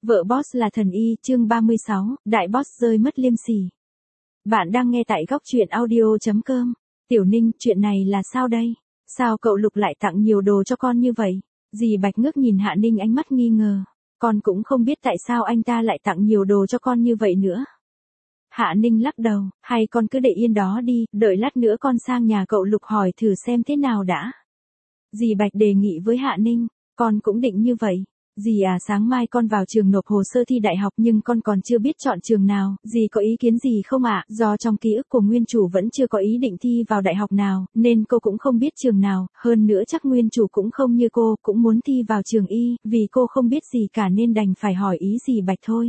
Vợ boss là thần y, chương 36, đại boss rơi mất liêm sỉ. Bạn đang nghe tại góc truyện audio.com. Tiểu Ninh, chuyện này là sao đây? Sao cậu Lục lại tặng nhiều đồ cho con như vậy? Dì Bạch ngước nhìn Hạ Ninh ánh mắt nghi ngờ. Con cũng không biết tại sao anh ta lại tặng nhiều đồ cho con như vậy nữa. Hạ Ninh lắc đầu, hay con cứ để yên đó đi, đợi lát nữa con sang nhà cậu Lục hỏi thử xem thế nào đã. Dì Bạch đề nghị với Hạ Ninh, con cũng định như vậy. Dì à, sáng mai con vào trường nộp hồ sơ thi đại học nhưng con còn chưa biết chọn trường nào, dì có ý kiến gì không ạ? Do trong ký ức của nguyên chủ vẫn chưa có ý định thi vào đại học nào, nên cô cũng không biết trường nào, hơn nữa chắc nguyên chủ cũng không như cô, cũng muốn thi vào trường y, vì cô không biết gì cả nên đành phải hỏi ý dì Bạch thôi.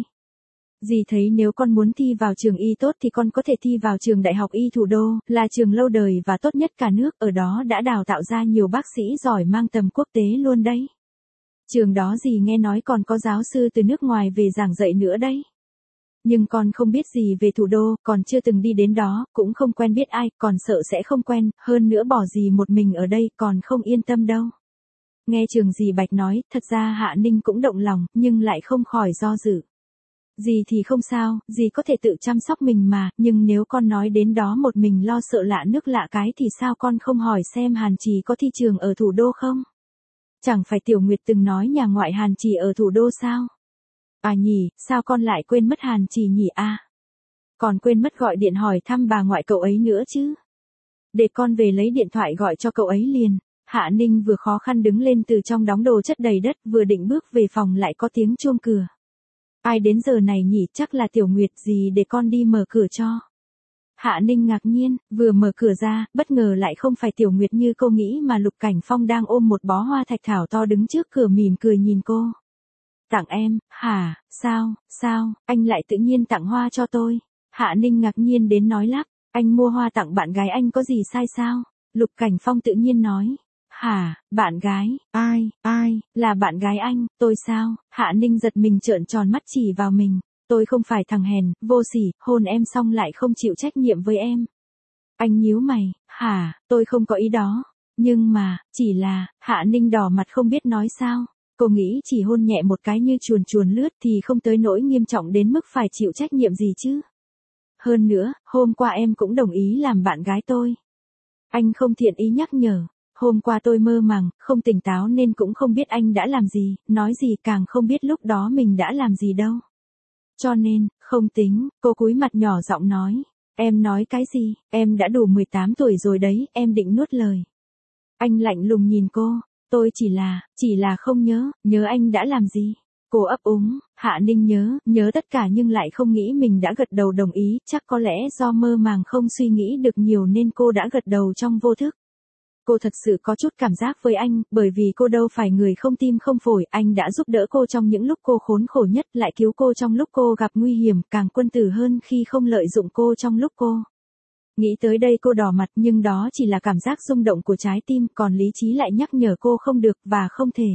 Dì thấy nếu con muốn thi vào trường y tốt thì con có thể thi vào trường Đại học Y Thủ đô, là trường lâu đời và tốt nhất cả nước, ở đó đã đào tạo ra nhiều bác sĩ giỏi mang tầm quốc tế luôn đấy. Trường đó dì nghe nói còn có giáo sư từ nước ngoài về giảng dạy nữa đấy. Nhưng con không biết gì về thủ đô, còn chưa từng đi đến đó, cũng không quen biết ai, còn sợ sẽ không quen, hơn nữa bỏ dì một mình ở đây còn không yên tâm đâu. Nghe trường dì Bạch nói, thật ra Hạ Ninh cũng động lòng, nhưng lại không khỏi do dự. Dì thì không sao, dì có thể tự chăm sóc mình mà, nhưng nếu con nói đến đó một mình lo sợ lạ nước lạ cái thì sao con không hỏi xem Hàn Trì có thi trường ở thủ đô không? Chẳng phải Tiểu Nguyệt từng nói nhà ngoại Hàn Trì ở thủ đô sao? À nhỉ, sao con lại quên mất Hàn Trì nhỉ à? Còn quên mất gọi điện hỏi thăm bà ngoại cậu ấy nữa chứ? Để con về lấy điện thoại gọi cho cậu ấy liền. Hạ Ninh vừa khó khăn đứng lên từ trong đống đồ chất đầy đất, vừa định bước về phòng lại có tiếng chuông cửa. Ai đến giờ này nhỉ, chắc là Tiểu Nguyệt, gì để con đi mở cửa cho. Hạ Ninh ngạc nhiên, vừa mở cửa ra, bất ngờ lại không phải Tiểu Nguyệt như cô nghĩ mà Lục Cảnh Phong đang ôm một bó hoa thạch thảo to đứng trước cửa mỉm cười nhìn cô. Tặng em, hả, sao, anh lại tự nhiên tặng hoa cho tôi. Hạ Ninh ngạc nhiên đến nói lắp, anh mua hoa tặng bạn gái anh có gì sai sao? Lục Cảnh Phong tự nhiên nói. Hả, bạn gái, ai, là bạn gái anh, tôi sao? Hạ Ninh giật mình trợn tròn mắt chỉ vào mình. Tôi không phải thằng hèn, vô sỉ, hôn em xong lại không chịu trách nhiệm với em. Anh nhíu mày, hả, tôi không có ý đó. Nhưng mà, chỉ là, Hạ Ninh đỏ mặt không biết nói sao. Cô nghĩ chỉ hôn nhẹ một cái như chuồn chuồn lướt thì không tới nỗi nghiêm trọng đến mức phải chịu trách nhiệm gì chứ. Hơn nữa, hôm qua em cũng đồng ý làm bạn gái tôi. Anh không thiện ý nhắc nhở. Hôm qua tôi mơ màng, không tỉnh táo nên cũng không biết anh đã làm gì, nói gì càng không biết lúc đó mình đã làm gì đâu. Cho nên, không tính, cô cúi mặt nhỏ giọng nói. Em nói cái gì, em đã đủ 18 tuổi rồi đấy, em định nuốt lời. Anh lạnh lùng nhìn cô, tôi chỉ là không nhớ anh đã làm gì. Cô ấp úng, Hạ Ninh nhớ tất cả nhưng lại không nghĩ mình đã gật đầu đồng ý, chắc có lẽ do mơ màng không suy nghĩ được nhiều nên cô đã gật đầu trong vô thức. Cô thật sự có chút cảm giác với anh, bởi vì cô đâu phải người không tim không phổi, anh đã giúp đỡ cô trong những lúc cô khốn khổ nhất, lại cứu cô trong lúc cô gặp nguy hiểm, càng quân tử hơn khi không lợi dụng cô trong lúc cô. Nghĩ tới đây cô đỏ mặt nhưng đó chỉ là cảm giác rung động của trái tim, còn lý trí lại nhắc nhở cô không được và không thể.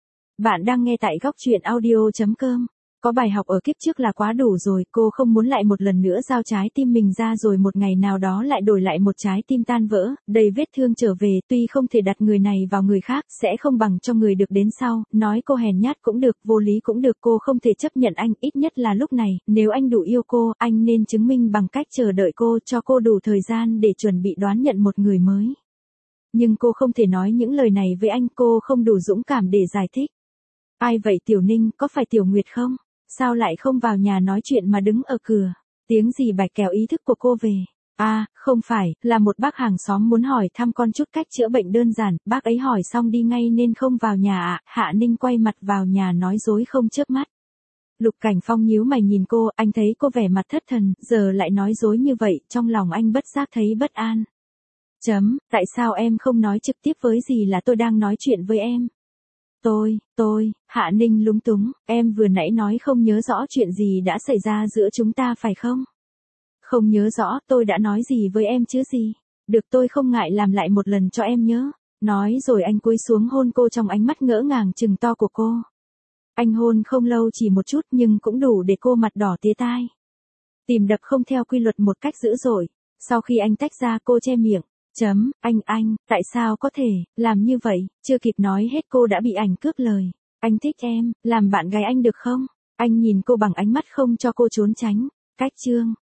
Bạn đang nghe tại góc truyện audio.com. Có bài học ở kiếp trước là quá đủ rồi, cô không muốn lại một lần nữa giao trái tim mình ra rồi một ngày nào đó lại đổi lại một trái tim tan vỡ, đầy vết thương trở về, tuy không thể đặt người này vào người khác, sẽ không bằng cho người được đến sau, nói cô hèn nhát cũng được, vô lý cũng được, cô không thể chấp nhận anh, ít nhất là lúc này, nếu anh đủ yêu cô, anh nên chứng minh bằng cách chờ đợi cô, cho cô đủ thời gian để chuẩn bị đón nhận một người mới. Nhưng cô không thể nói những lời này với anh, cô không đủ dũng cảm để giải thích. Ai vậy Tiểu Ninh, có phải Tiểu Nguyệt không? Sao lại không vào nhà nói chuyện mà đứng ở cửa? Tiếng dì Bạch kéo ý thức của cô về. À, không phải, là một bác hàng xóm muốn hỏi thăm con chút cách chữa bệnh đơn giản, bác ấy hỏi xong đi ngay nên không vào nhà ạ. Hạ Ninh quay mặt vào nhà nói dối không chớp mắt. Lục Cảnh Phong nhíu mày nhìn cô, anh thấy cô vẻ mặt thất thần, giờ lại nói dối như vậy, trong lòng anh bất giác thấy bất an. Tại sao em không nói trực tiếp với dì là tôi đang nói chuyện với em? Hạ Ninh lúng túng, em vừa nãy nói không nhớ rõ chuyện gì đã xảy ra giữa chúng ta phải không? Không nhớ rõ, tôi đã nói gì với em chứ gì? Được, tôi không ngại làm lại một lần cho em nhớ. Nói rồi anh cúi xuống hôn cô trong ánh mắt ngỡ ngàng trừng to của cô. Anh hôn không lâu chỉ một chút nhưng cũng đủ để cô mặt đỏ tía tai. Tim đập không theo quy luật một cách dữ dội. Sau khi anh tách ra cô che miệng. Anh, tại sao có thể, làm như vậy, chưa kịp nói hết cô đã bị anh cướp lời. Anh thích em, làm bạn gái anh được không? Anh nhìn cô bằng ánh mắt không cho cô trốn tránh. Cách chương.